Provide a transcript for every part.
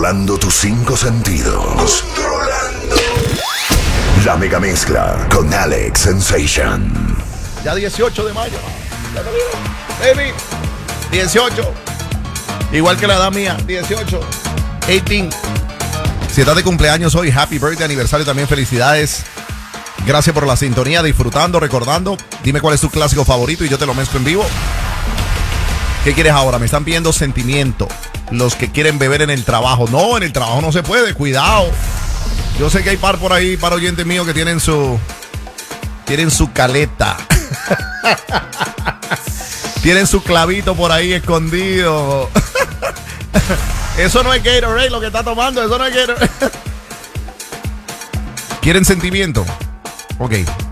Controlando tus 5 sentidos. La mega mezcla con Alex Sensation. Ya 18 de mayo. Baby. 18. Igual que la edad mía. 18. 18. Si estás de cumpleaños hoy, happy birthday, aniversario también, felicidades. Gracias por la sintonía, disfrutando, recordando. Dime cuál es tu clásico favorito y yo te lo mezclo en vivo. ¿Qué quieres ahora? Me están pidiendo sentimiento. Los que quieren beber en el trabajo. No, en el trabajo no se puede, cuidado. Yo sé que hay par por ahí, par oyentes míos que tienen su caleta. Tienen su clavito por ahí escondido. Eso no es Gatorade lo que está tomando, eso no es Gatorade. ¿Quieren sentimiento? Ok.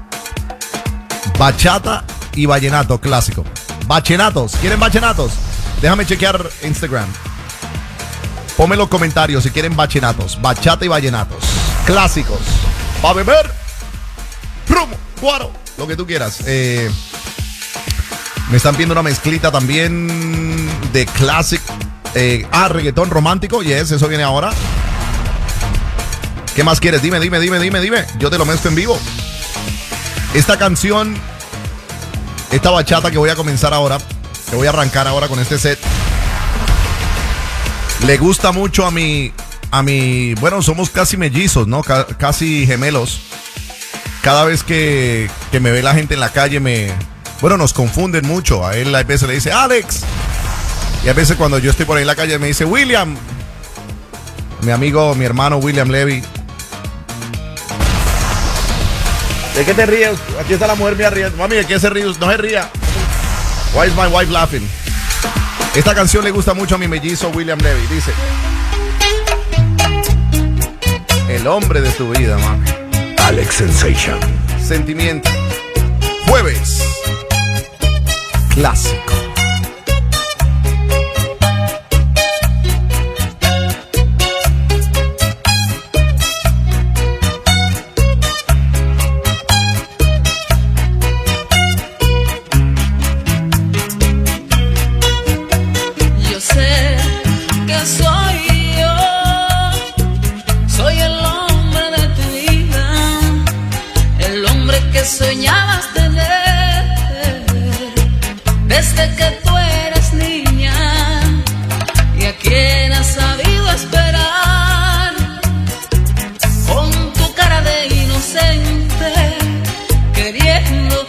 Bachata y vallenato clásico. Bachenatos, ¿quieren bachenatos? Déjame chequear Instagram. Ponme en los comentarios si quieren bachenatos. Bachata y vallenatos clásicos. Va a beber. Promo, guaro, lo que tú quieras. Me están pidiendo una mezclita también de classic. Reggaetón romántico. Yes, eso viene ahora. ¿Qué más quieres? Dime. Yo te lo mezclo en vivo. Esta canción, esta bachata que voy a comenzar ahora, que voy a arrancar ahora con este set, le gusta mucho a mi, bueno, somos casi mellizos, ¿no? Casi gemelos. Cada vez que me ve la gente en la calle, nos confunden mucho. A él a veces le dice Alex. Y a veces cuando yo estoy por ahí en la calle me dice William. Mi amigo, mi hermano William Levy. ¿De qué te ríes? Aquí está la mujer mía riendo. Mami, ¿de qué se ríe? No se ría. Why is my wife laughing? Esta canción le gusta mucho a mi mellizo William Levy. Dice: el hombre de tu vida, mami. Alex Sensation. Sentimiento. Jueves. Clásico. Soñabas tener desde que tú eras niña, y a quien has sabido esperar con tu cara de inocente, queriendo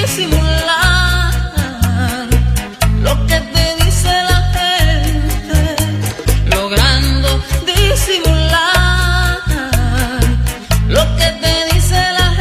disimular lo que te dice la gente, logrando disimular lo que te dice la gente.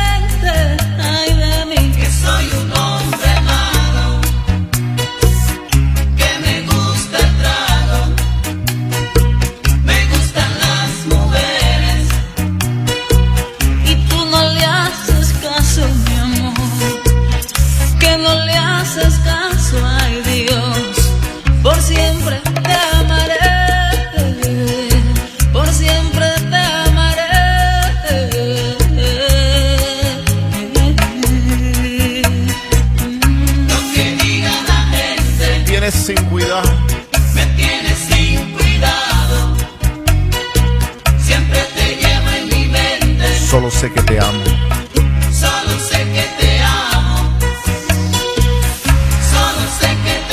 Sin cuidado, me tienes sin cuidado, siempre te llevo en mi mente. Solo sé que te amo. Solo sé que te amo. Solo sé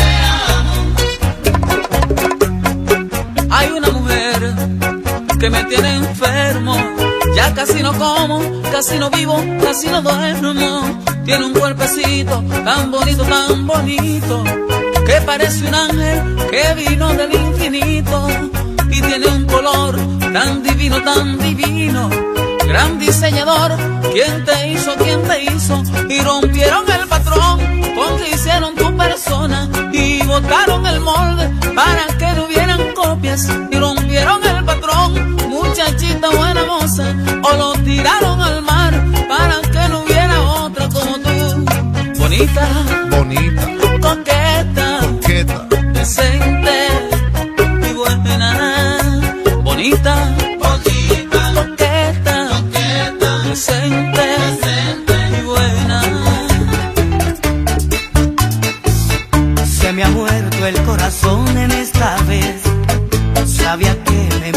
que te amo. Hay una mujer que me tiene enfermo. Ya casi no como, casi no vivo, casi no duermo. Tiene un cuerpecito tan bonito, que parece un ángel que vino del infinito, y tiene un color tan divino, gran diseñador. ¿Quién te hizo? Y rompieron el patrón con que hicieron tu persona, y botaron el molde para que no hubieran copias, y rompieron el patrón, muchachita buena moza, o lo tiraron al mar para que no hubiera otra como tú. Bonita, coqueta, decente y buena. Bonita, coqueta, decente y buena. Se me ha muerto el corazón en esta vez. Sabía que me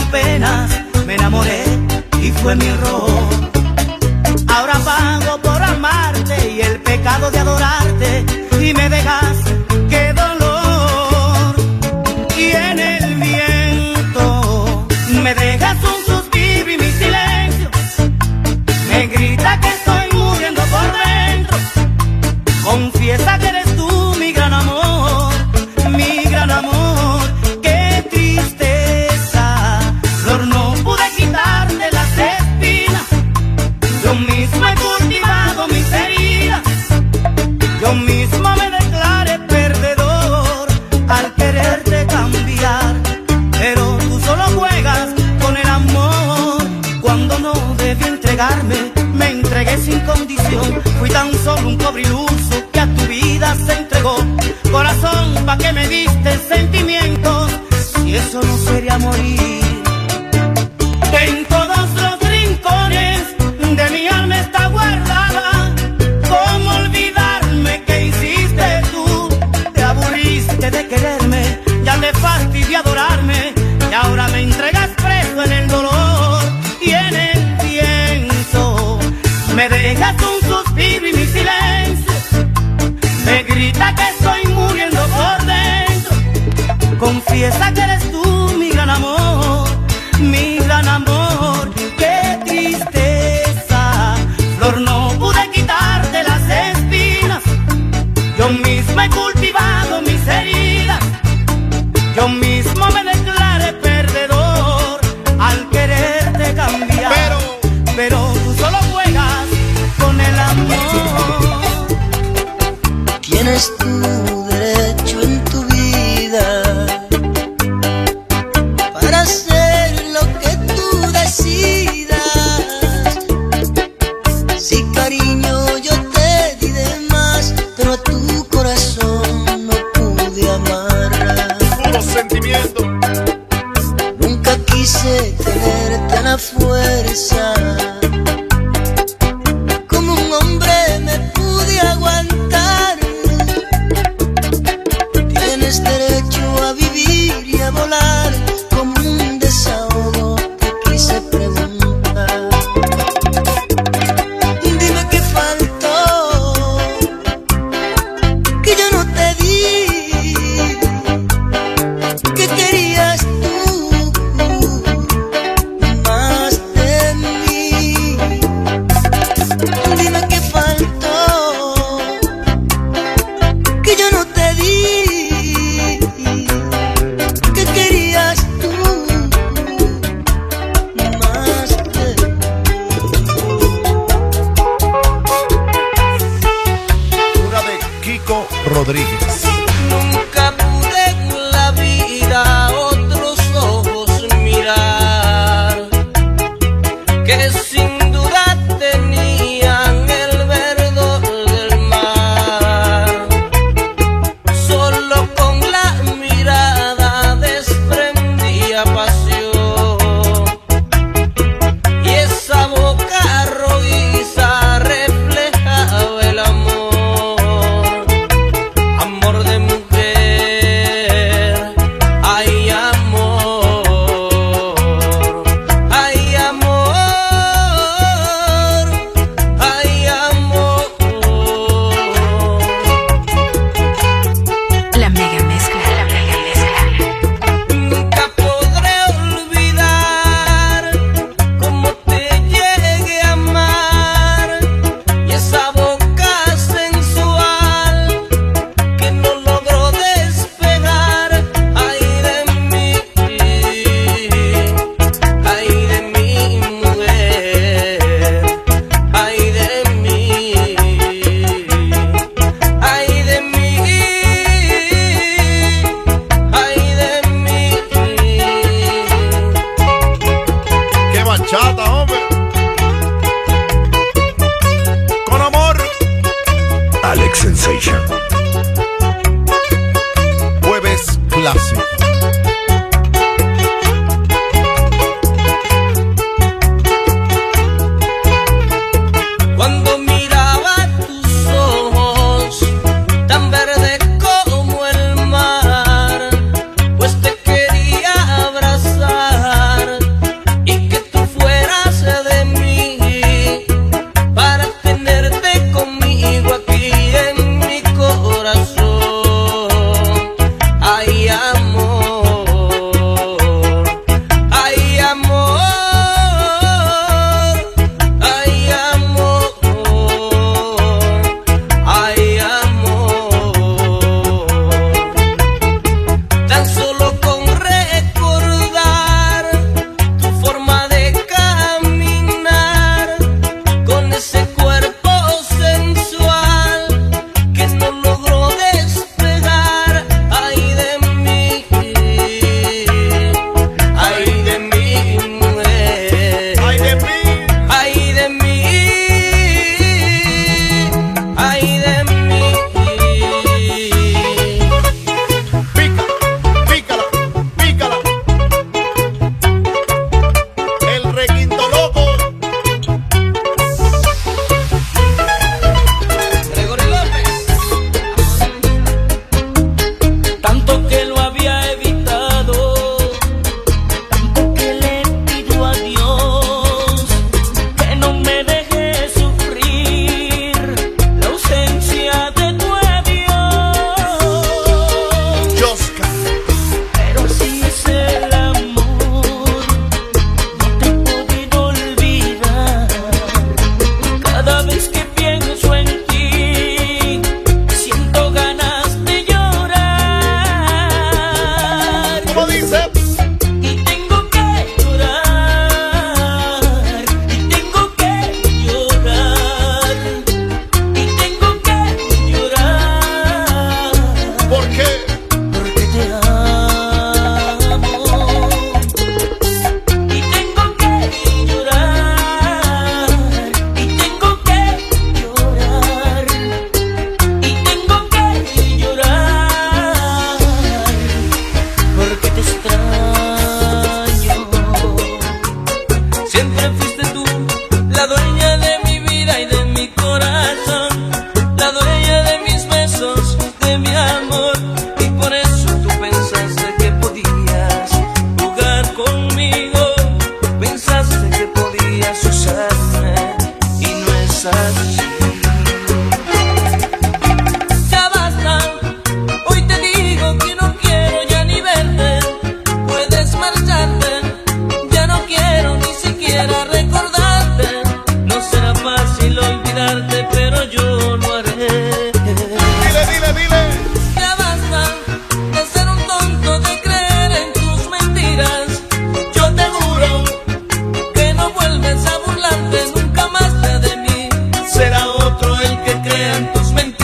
penas me enamoré y fue mi error. Ahora pago por amarte y el pecado de adorarte, y me dejas, qué dolor. Y en el viento me dejas un suspiro y mi silencio me grita que estoy muriendo por dentro. Confiesa que eres tú mi gran amor, mi gran amor. Qué tristeza, Flor, no pude quitarte las espinas. Yo mismo he cultivado mis heridas, yo mismo me declaré perdedor al quererte cambiar. Pero tú solo juegas con el amor cuando no debí entregarme. Me entregué sin condición, fui tan solo un pobre iluso que a tu vida se entregó. Corazón, ¿pa' qué me diste sentimientos si eso no sería morir? En todos los rincones de mi alma está guardada. ¿Cómo olvidarme que hiciste tú? Te aburriste de quererme, ya te fastidié adorarme, y ahora me entregas preso en el dolor. Y en el viento me dejas un suspiro y mi silencio me grita que estoy muriendo por dentro. Confiesa que eres tú mi gran amor, mi gran amor. Qué tristeza, Flor, no pude quitarte las espinas. Yo mismo he cultivado mis heridas, yo mismo me declaré perdedor al quererte cambiar. Pero tú solo juegas con el amor. Tienes tu derecho en tu vida para hacer lo que tú decidas. Sí, cariño, yo te di de más, pero a tu corazón no pude amar. Puro sentimiento. Nunca quise tenerte a la fuerza, como un hombre me pude aguantar. Tienes derecho a vivir y a volar, como un desahogo te quise preguntar. Dime qué faltó, que yo no te di, que querías tú más de mí. Dime qué faltó, que yo no te di, que querías tú más de mí. Una de Kiko Rodríguez. Nunca pude en la vida otros ojos mirar, que sin duda tenían el verdor del mar. Solo con la mirada desprendía pasión, y esa boca rojiza reflejaba el amor. Amor de mujer, ay amor, ay amor, ay amor. La mega mezcla, la mega mezcla. Nunca podré olvidar cómo te llegué a amar, y esa boca sensual que no logró despegar. Ay de mí, ay de mi mujer, ay de mí, ay de mí, ay de mí. ¡Qué bachata, hombre! Con amor. Alex Sensation. Jueves clásico. Cuando miraba tus ojos tan verdes como el mar, pues te quería abrazar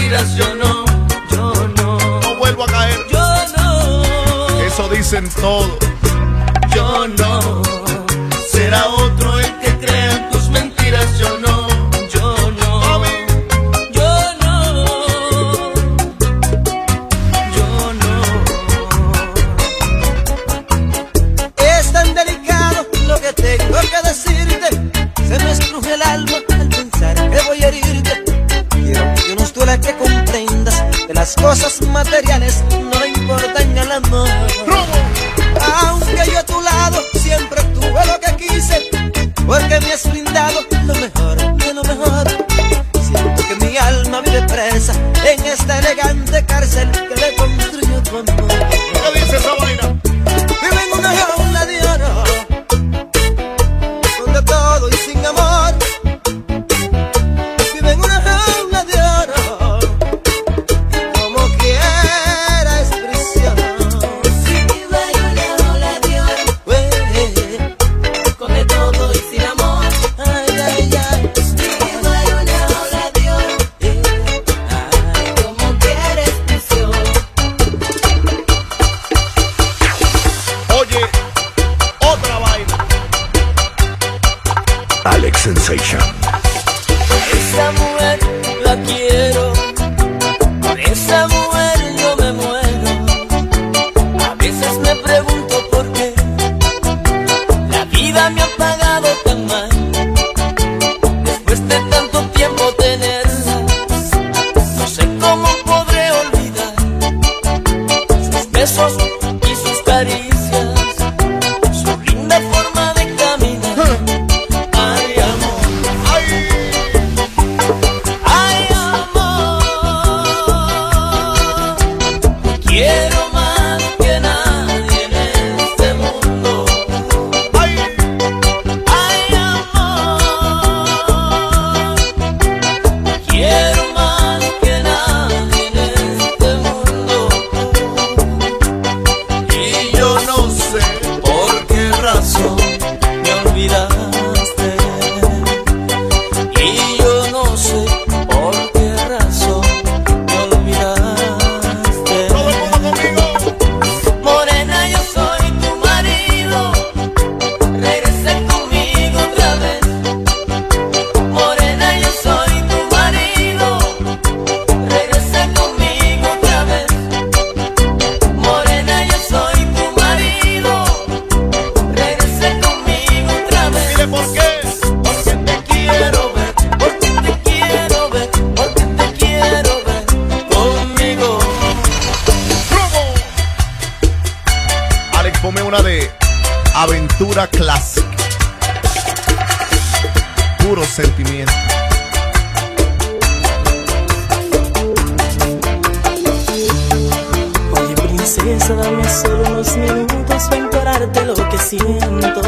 mentiras, yo no. No vuelvo a caer. Yo no. Eso dicen todos. Yo no. Será otro el que crea en tus mentiras, yo no. Yo no. Mami. Yo no. Yo no. Es tan delicado lo que tengo que decirte. Se me estruje el alma al pensar que voy a herirte. Quiero que nos duela que comprendas que las cosas materiales no le importan al amor. Aunque yo a tu lado siempre tuve lo que quise, porque me has brindado lo mejor de lo mejor. Siento que mi alma vive presa en esta elegante cárcel que le construyó tu amor. ¿Qué dice esa vaina? Vive en una jaula de oro, donde todo y sin amor. Vive en una jaula de oro, y como quiera es prisión. Vive en una jaula de oro, con de todo y sin amor. Ay, ay, ay. Vive en una jaula de oro, como quieres prisión. Oye, otra vaina. Alex Sensation. Esa mujer la quiero, por esa mujer yo me muero. A veces me pregunto por qué la vida me ha pagado tan mal. Después de tanto tiempo tenerla, no sé cómo podré olvidar sus besos y sus caricias, su linda forma de caminar. Ay, amor. Ay, amor, quiero más que nadie en este mundo. Ay, Ay, amor, quiero más que nadie en este mundo. Y yo no sé por qué razón me olvidaste. Y yo no sé por qué razón me olvidaste. todo el mundo conmigo. Morena, yo soy tu marido. Regresa conmigo otra vez. Morena, yo soy tu marido. Regresa conmigo otra vez. Morena, yo soy tu marido. Regresa conmigo otra vez. Dile por qué. Porque te quiero ver, porque te quiero ver, porque te quiero ver conmigo. ¡Promo! Alex, ponme una de Aventura Classic. Puro sentimiento. Oye, princesa, dame solo unos minutos para implorarte lo que siento.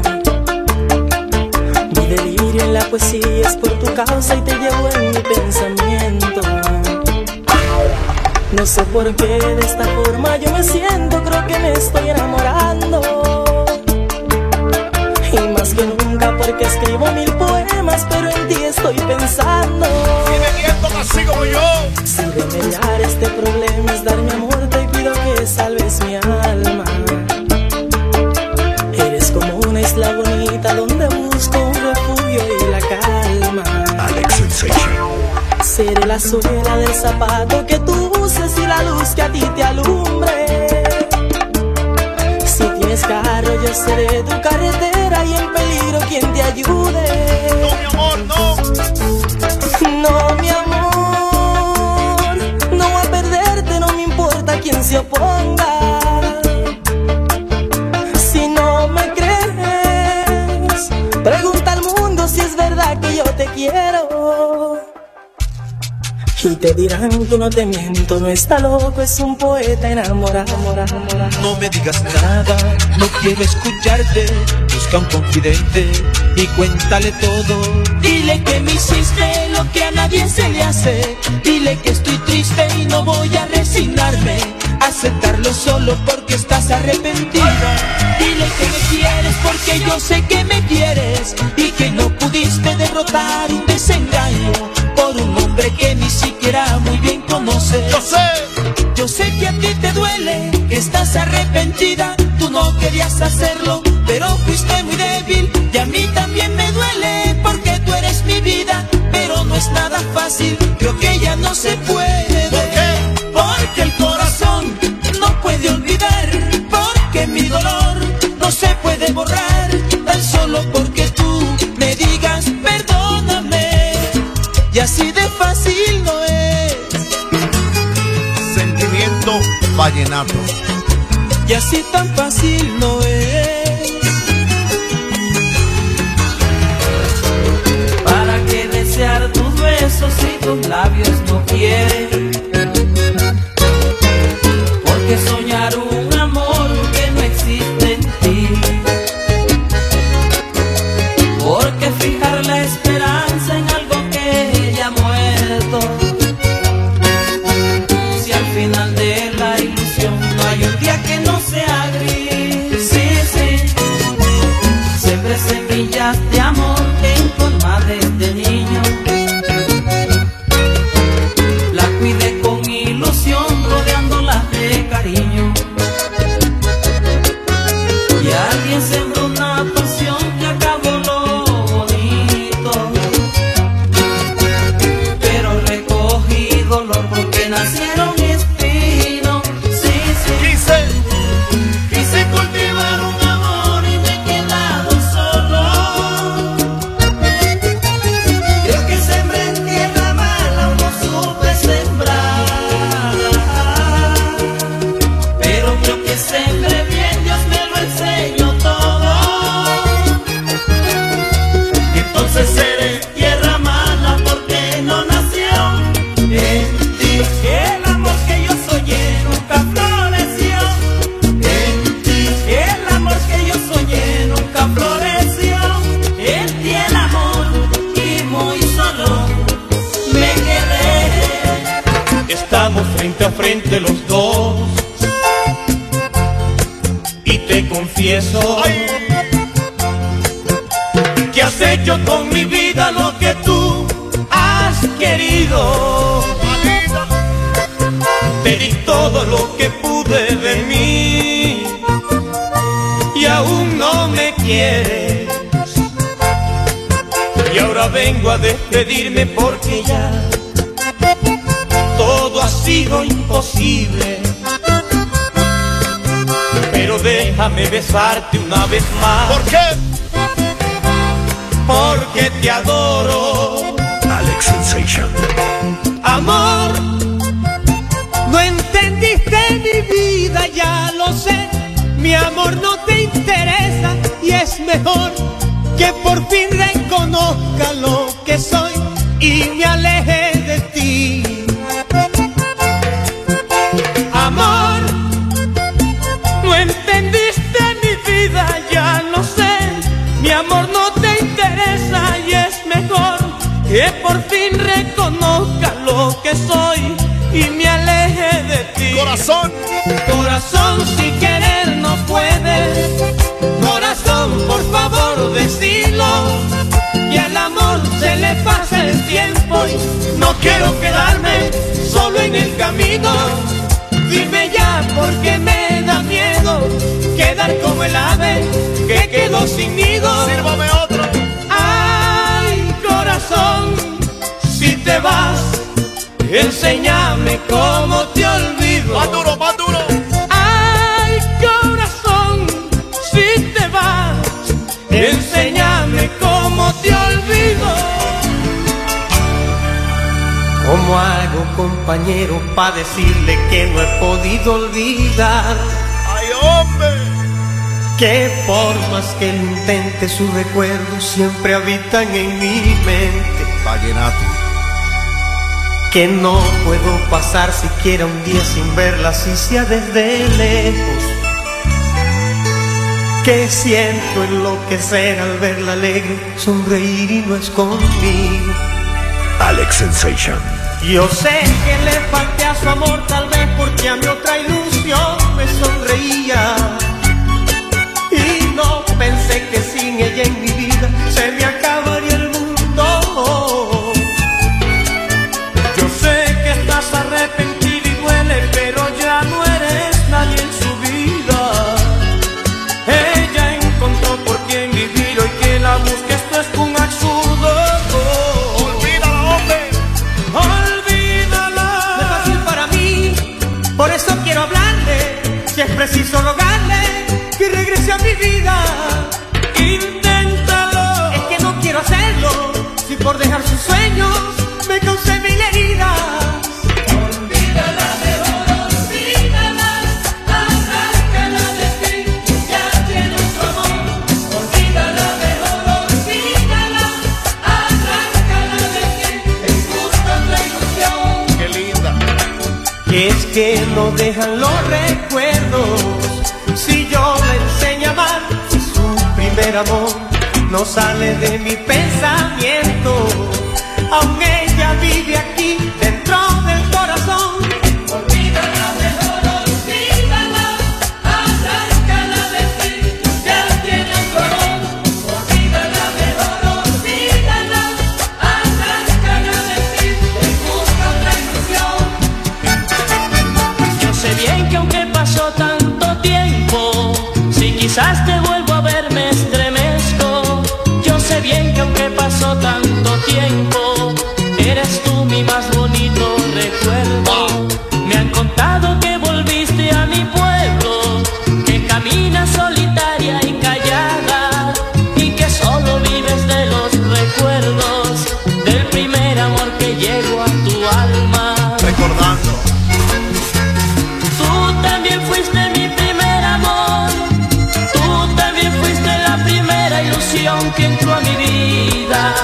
Mi delirio en la poesía es por tu causa y te llevo en mi pensamiento. No sé por qué de esta forma yo me siento, creo que me estoy enamorando. Y más que nunca porque escribo 1000 poemas, pero en ti estoy pensando. Y me siento así como yo. Si remediar este problema es dar mi amor, te pido que salves mi alma. Eres como una isla bonita donde busco un refugio y la calma. Alex Sensation. Seré la suela del zapato que tú uses y la luz que a ti te alumbre. Si tienes carro yo seré tu carretera y en peligro quien te ayude. No, mi amor, no. No, mi amor, no voy a perderte, no me importa quién se oponga. Si no me crees, pregunta al mundo si es verdad que yo te quiero. Y te dirán que no te miento, no está loco, es un poeta enamorado. No me digas nada, no quiero escucharte. Busca un confidente y cuéntale todo. Dile que me hiciste lo que a nadie se le hace. Dile que estoy triste y no voy a resignarme. Aceptarlo solo porque estás arrepentida. Dile que me quieres porque yo sé que me quieres. Y que no pudiste derrotar un desengaño por un hombre que ni siquiera muy bien Yo sé que a ti te duele, que estás arrepentida. Tú no querías hacerlo, pero fuiste muy débil. Y a mí también me duele, porque tú eres mi vida. Pero no es nada fácil, creo que ya no se puede. ¿Por qué? Porque el corazón no puede olvidar. Porque mi dolor no se puede borrar. Tan solo porque tú me digas perdóname. Y así de fácil no es. Sentimiento vallenato. Y así tan fácil no es. ¿Para qué desear tus besos si tus labios no quieren? Porque soñar un amor que no existe en ti. Porque fijar la esperanza en algo que ya ha muerto. Si al final de la ilusión no hay un día que no sea gris. Sí, sí. Siempre semillas de amor en forma desde niño. La cuidé con ilusión rodeándolas de cariño. Y alguien sembró una pasión que acabó lo bonito. Pero recogí dolor porque nacieron espinos. Sí, sí. Quise cultivar un amor y me he quedado solo. Creo que sembré en tierra mala o no supe sembrar. Pero creo que sembré bien, Dios me lo enseñó todo. Entonces seré tierra mala porque no nació en ti. El amor que yo soñé nunca floreció en ti. El amor que yo soñé nunca floreció en ti. El amor y muy solo me quedé. Estamos frente a frente los dos. Y te confieso que has hecho con mi vida lo que tú has querido. Te di todo lo que pude de mí y aún no me quieres. Y ahora vengo a despedirme porque ya todo ha sido imposible. Pero déjame besarte una vez más. ¿Por qué? Porque te adoro. Alex Sensation. Amor, no entendiste mi vida, ya lo sé. Mi amor no te interesa y es mejor que por fin reconozca lo que soy y me aleje de ti. Amor, no entendiste mi vida, ya lo sé. Mi amor no te interesa y es mejor que por fin reconozca lo que soy y me aleje de ti. Corazón. Corazón, si querer no puedes. Corazón, por favor, decilo. Y al amor se le pasa el tiempo y no quiero quedarme solo en el camino. Dime ya porque me da miedo quedar como el ave que quedó sin nido. Sírvame otro. Ay, corazón, si te vas, enséñame cómo te olvido. Más duro, más duro. Ay, corazón, si te vas, enséñame cómo te olvido. ¿Cómo hago, compañero, para decirle que no he podido olvidar? ¡Ay, hombre! Que por más que lo intente, sus recuerdos siempre habitan en mi mente. Vallenato. Que no puedo pasar siquiera un día sin verla, si sea desde lejos. Que siento enloquecer al verla alegre, sonreír y no es conmigo. Alex Sensation. Yo sé que le falté a su amor, tal vez porque a mi otra ilusión me sonreía. Y no pensé que sin ella en mi vida se me acabaría el mundo. Yo sé que estás arrepentida y Por eso quiero hablarle, si es preciso rogarle que regrese a mi vida. Inténtalo. Es que no quiero hacerlo, si por dejar sus sueños me causé mil heridas. Olvídala, mejor olvídala, arráncala de ti, ya tiene su amor. Olvídala, mejor olvídala, arráncala de ti, en busca otra ilusión. Qué linda. Y es que no dejan los recuerdos, si yo le enseño a amar, si su primer amor no sale de mi pensamiento, aún ella vive aquí dentro del corazón. Olvídala, mejor olvídala, arráncala de ti, ya tiene su amor. Olvídala, mejor olvídala, arráncala de ti, y busca otra ilusión. Yo sé bien que aunque pasó tanto tiempo, si quizás te vuelvo a ver me estremezco. Yo sé bien que aunque pasó tanto tiempo, eres tú mi más bonito recuerdo. Me han contado que volviste a mi pueblo, que caminas solitaria y callada, y que solo vives de los recuerdos del primer amor que llegó a tu alma. Recordando. Tú también fuiste mi primer amor, tú también fuiste la primera ilusión que entró a mi vida,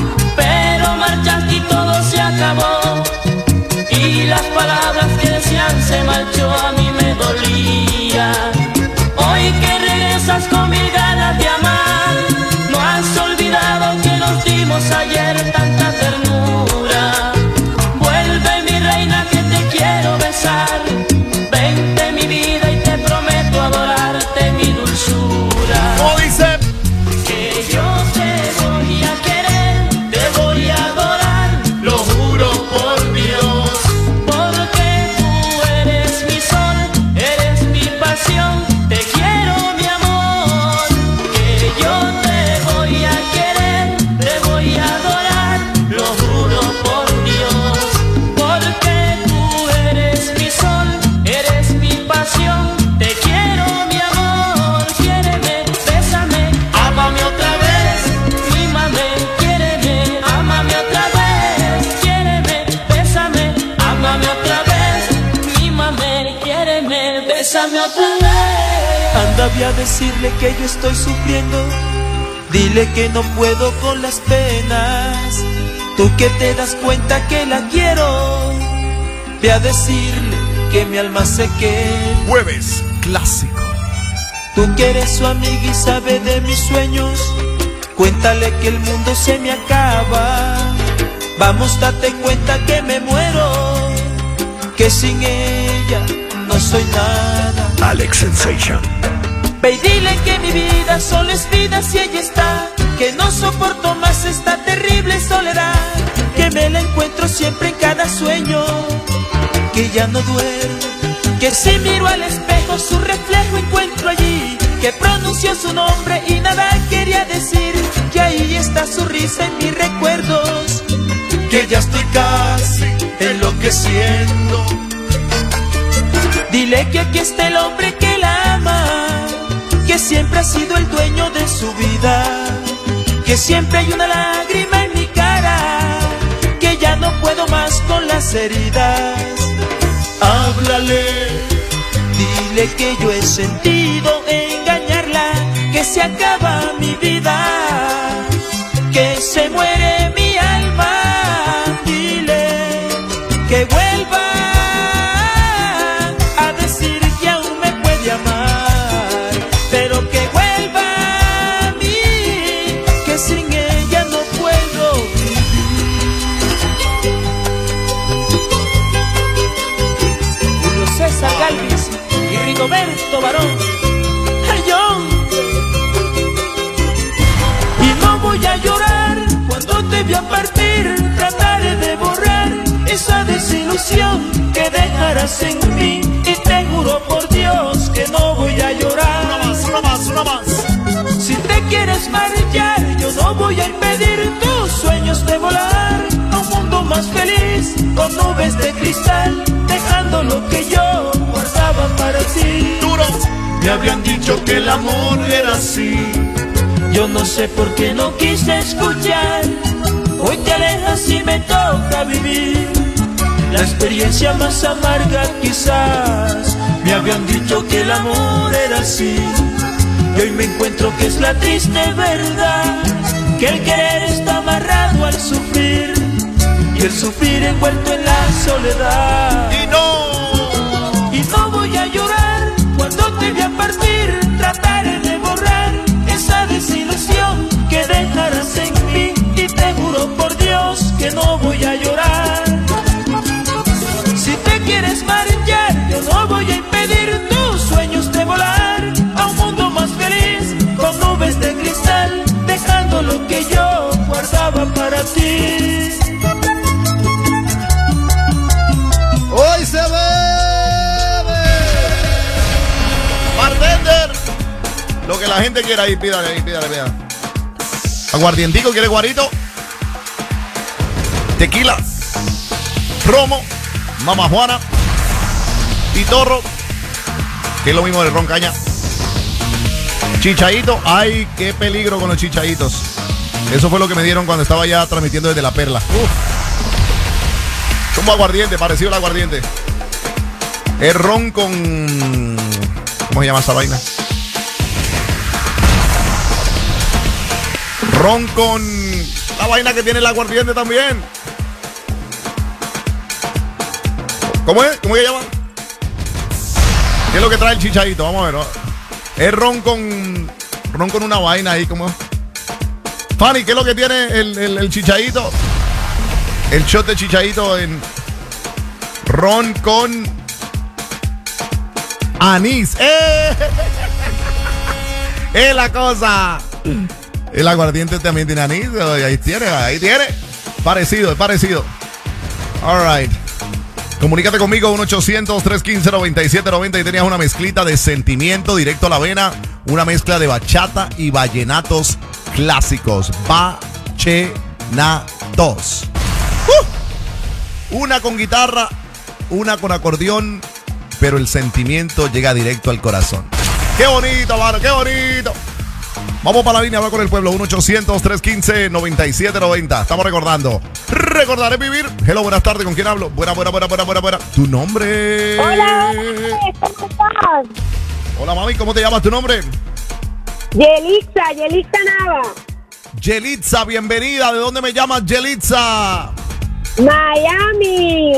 pero marchaste y todo se acabó, y las palabras que decían se marchó, a mí me dolía. Hoy que regresas con mil ganas de amar, no has olvidado que nos dimos ayer tanta ternura. Vuelve mi reina que te quiero besar, vente mi vida y te prometo adorarte mi dulzura. ¿Cómo dice? Que yo te voy a querer, te voy a adorar, lo juro por Dios, porque tú eres mi sol, eres mi pasión, te quiero mi amor. Que yo te voy a querer, te voy a adorar, lo juro por Dios, porque tú eres mi sol, eres mi pasión, te quiero mi amor. Quiéreme, bésame, ámame otra vez, mímame, quiéreme, ámame otra vez. Quiéreme, bésame, ámame otra vez, mímame, quiéreme, bésame otra vez. Anda, ve a decirle que yo estoy sufriendo, dile que no puedo con las penas. Tú que te das cuenta que la quiero, ve a decirle que mi alma se quema. Jueves clásico. Tú que eres su amiga y sabe de mis sueños, cuéntale que el mundo se me acaba. Vamos, date cuenta que me muero, que sin ella no soy nada. Alex Sensation. Ve y dile que mi vida solo es vida si ella está, que no soporto más esta terrible soledad, que me la encuentro siempre en cada sueño, que ya no duermo, que si miro al espejo su reflejo encuentro allí, que pronunció su nombre y nada quería decir, que ahí está su risa en mis recuerdos, que ya estoy casi enloqueciendo. Dile que aquí está el hombre que la ama, que siempre ha sido el dueño de su vida, que siempre hay una lágrima en mi cara, que ya no puedo más con las heridas. Háblale, dile que yo he sentido engañarla, que se acaba mi vida, que se muere mi alma. Dile que vuelva a decir que aún me puede amar, pero que vuelva a mí, que sin ella no puedo vivir. Julio César Galvis y Rigoberto Barón. Ay, hombre. Y no voy a llorar cuando te vea partir, trataré de borrar esa desilusión que dejarás en mí, y te juro por Dios que no voy a llorar. Una más. Si te quieres marchar, yo no voy a impedir tus sueños de volar a un mundo más feliz, con nubes de cristal, dejando lo que yo habían dicho que el amor era así. Yo no sé por qué no quise escuchar. Hoy te alejas y me toca vivir la experiencia más amarga quizás. Me habían dicho que el amor era así, y hoy me encuentro que es la triste verdad, que el querer está amarrado al sufrir, y el sufrir envuelto en la soledad. Y no voy a llorar cuando te vea partir. Trataré de borrar esa desilusión que dejarás en mí, y te juro por Dios que no voy a llorar. Si te quieres marchar, yo no voy a impedir tus sueños de volar a un mundo más feliz, con nubes de cristal, dejando lo que yo guardaba para ti. Hoy se bebe. Bartender, lo que la gente quiera ahí, pídale. Aguardientico, ¿quiere guarito? Tequila, romo, Mama Juana, pitorro, que es lo mismo del ron caña. Chichaíto, ay, qué peligro con los chichaitos. Eso fue lo que me dieron cuando estaba ya transmitiendo desde La Perla. Como aguardiente, parecido al aguardiente. Es ron con... ¿Cómo se llama esa vaina? Ron con la vaina que tiene el aguardiente también. ¿Cómo es? ¿Cómo se llama? ¿Qué es lo que trae el chichadito? Vamos a ver, ¿no? Es ron con una vaina ahí, como... Fanny, ¿qué es lo que tiene el chichadito? El shot de chichadito en ron con anís. Es la cosa. El aguardiente también tiene anís. Ahí tiene. Parecido. All right. Comunícate conmigo, 1-800-315-9790, y tenías una mezclita de sentimiento directo a la vena, una mezcla de bachata y vallenatos clásicos. Vallenatos. Una con guitarra, una con acordeón, pero el sentimiento llega directo al corazón. ¡Qué bonito, mano! ¡Qué bonito! Vamos para la línea, va con el pueblo, 1-800-315-9790. Estamos recordando. Recordar es vivir. Hello, buenas tardes, ¿con quién hablo? Buena. ¿Tu nombre? Hola, ¿cómo estás? Hola, mami, ¿cómo te llamas? ¿Tu nombre? Yelitza Nava. Yelitza, bienvenida. ¿De dónde me llamas, Yelitza? Miami.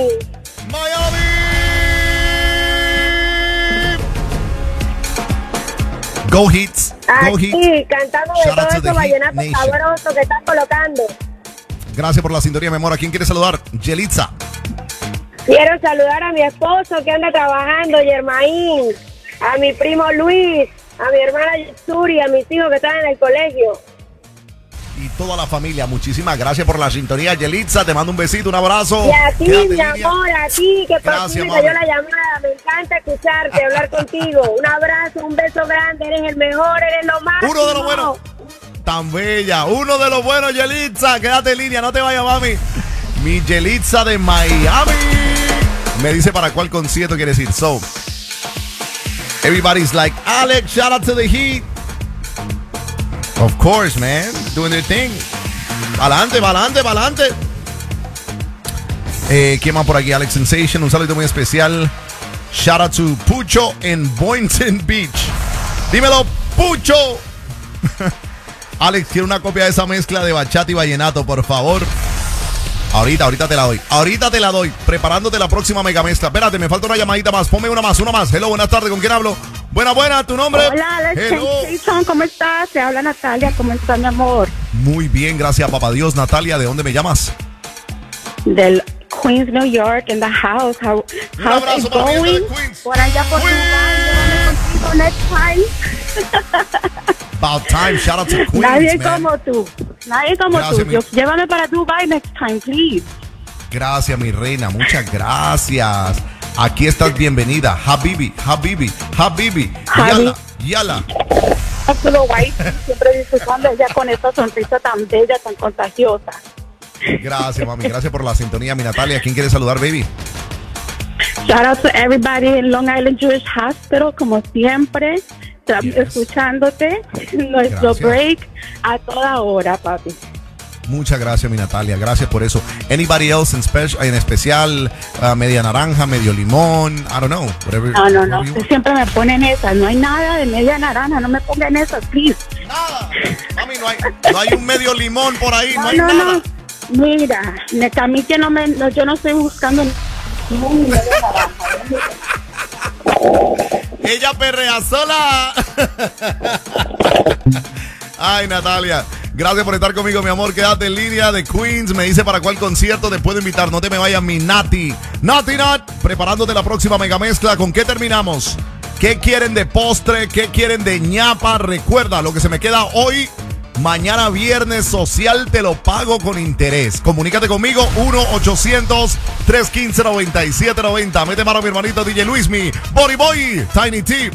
Go Hits. Aquí, cantando de todo ese vallenato sabroso que están colocando. Gracias por la sintonía, mi amor. ¿A quién quieres saludar? Yelitza. Quiero saludar a mi esposo que anda trabajando, Germaín, a mi primo Luis, a mi hermana Suri, a mis hijos que están en el colegio. Y toda la familia, muchísimas gracias por la sintonía, Yelitza. Te mando un besito, un abrazo. Y a ti, mi amor, a ti, que por fin me dio la llamada. Me encanta escucharte, hablar contigo. Un abrazo, un beso grande. Eres el mejor, eres lo máximo. Uno de los buenos. Tan bella. Uno de los buenos, Yelitza. Quédate en línea, no te vayas, mami. Mi Yelitza de Miami. Me dice para cuál concierto quieres ir. So, everybody's like, Alex, shout out to the Heat. Of course, man. Doing their thing. Pa'lante. ¿Quién más por aquí? Alex Sensation. Un saludo muy especial. Shout out to Pucho en Boynton Beach. Dímelo, Pucho. Alex, quiero una copia de esa mezcla de bachata y vallenato, por favor. Ahorita te la doy. Preparándote la próxima mega mezcla. Espérate, me falta una llamadita más. Ponme una más. Hello, buenas tardes. ¿Con quién hablo? Buena, ¿tu nombre? Hola, Alex Sensation, ¿cómo estás? Te habla Natalia, ¿cómo estás, mi amor? Muy bien, gracias, papá Dios. Natalia, ¿de dónde me llamas? Del Queens, New York, in the house. How is going? Por allá por Dubai, contigo next time. About time, shout out to Queens, Nadie man. como tú. Llévame para Dubai next time, please. Gracias, mi reina, muchas gracias. Aquí estás bienvenida. Habibi. Yala. Solo white, siempre disfrutando ella con esta sonrisa tan bella, tan contagiosa. Gracias, mami. Gracias por la sintonía, mi Natalia. ¿Quién quiere saludar, baby? Shout out to everybody in Long Island Jewish Hospital, como siempre. escuchándote nuestro Gracias. break a toda hora, papi. Muchas gracias, mi Natalia. Gracias por eso. Anybody else en especial, media naranja, medio limón, I don't know. Whatever, No. whatever you Usted siempre me pone en esas. No hay nada de media naranja. No me ponga en esas, please. Nada. Mami, no hay un medio limón por ahí. No hay nada. Mira, a mí que yo no estoy buscando ningún media naranja. Ella perrea sola. Ay, Natalia. Gracias por estar conmigo, mi amor. Quédate en línea de Queens. Me dice para cuál concierto te puedo invitar. No te me vayas, mi Nati. Nati Nat, preparándote la próxima mega mezcla. ¿Con qué terminamos? ¿Qué quieren de postre? ¿Qué quieren de ñapa? Recuerda, lo que se me queda hoy, mañana viernes social, te lo pago con interés. Comunícate conmigo, 1-800-315-9790. Mete mano a mi hermanito DJ Luismi, Body Boy, Tiny T.